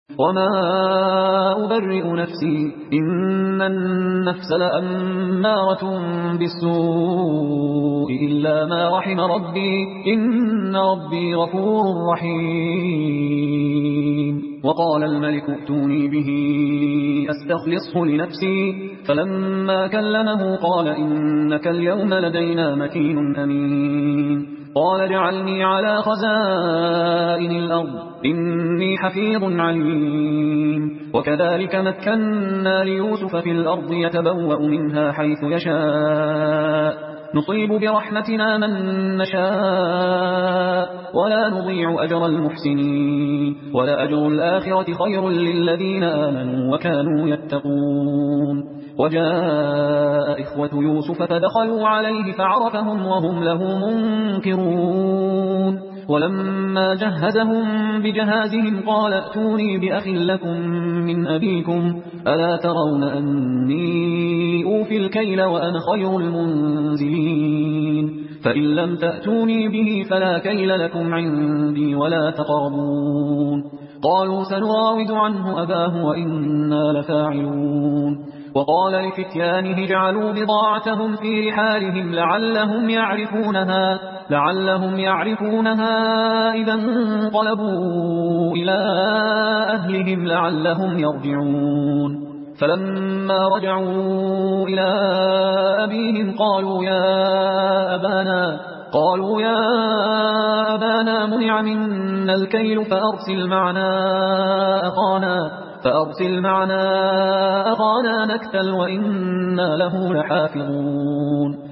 وما أبرئ نفسي إن النفس لأمارة بالسوء إلا ما رحم ربي إن ربي غفور رحيم. وقال الملك ائتوني به أستخلصه لنفسي فلما كلمه قال إنك اليوم لدينا مكين أمين. قال اجعلني على خزائن الأرض إني حفيظ عليم. وكذلك مكنا ليوسف في الأرض يتبوأ منها حيث يشاء نصيب برحمتنا من نشاء ولا نضيع أجر المحسنين ولأجر الآخرة خير للذين آمنوا وكانوا يتقون. وجاء إخوة يوسف فدخلوا عليه فعرفهم وهم له منكرون. ولما جهزهم بجهازهم قال ائتوني بأخ لكم من أبيكم ألا ترون أني أوفي الكيل وأنا خير المنزلين فإن لم تأتوني به فلا كيل لكم عندي ولا تقربون. قالوا سنراود عنه أباه وإنا لفاعلون. وقال لفتيانه اجعلوا بضاعتهم في رحالهم لعلهم يعرفونها إذا انقلبوا إلى أهلهم لعلهم يرجعون. فلما رجعوا إلى أبيهم قالوا يا أبانا منع منا الكيل فأرسل معنا أخانا نكتل وإنا له لحافظون.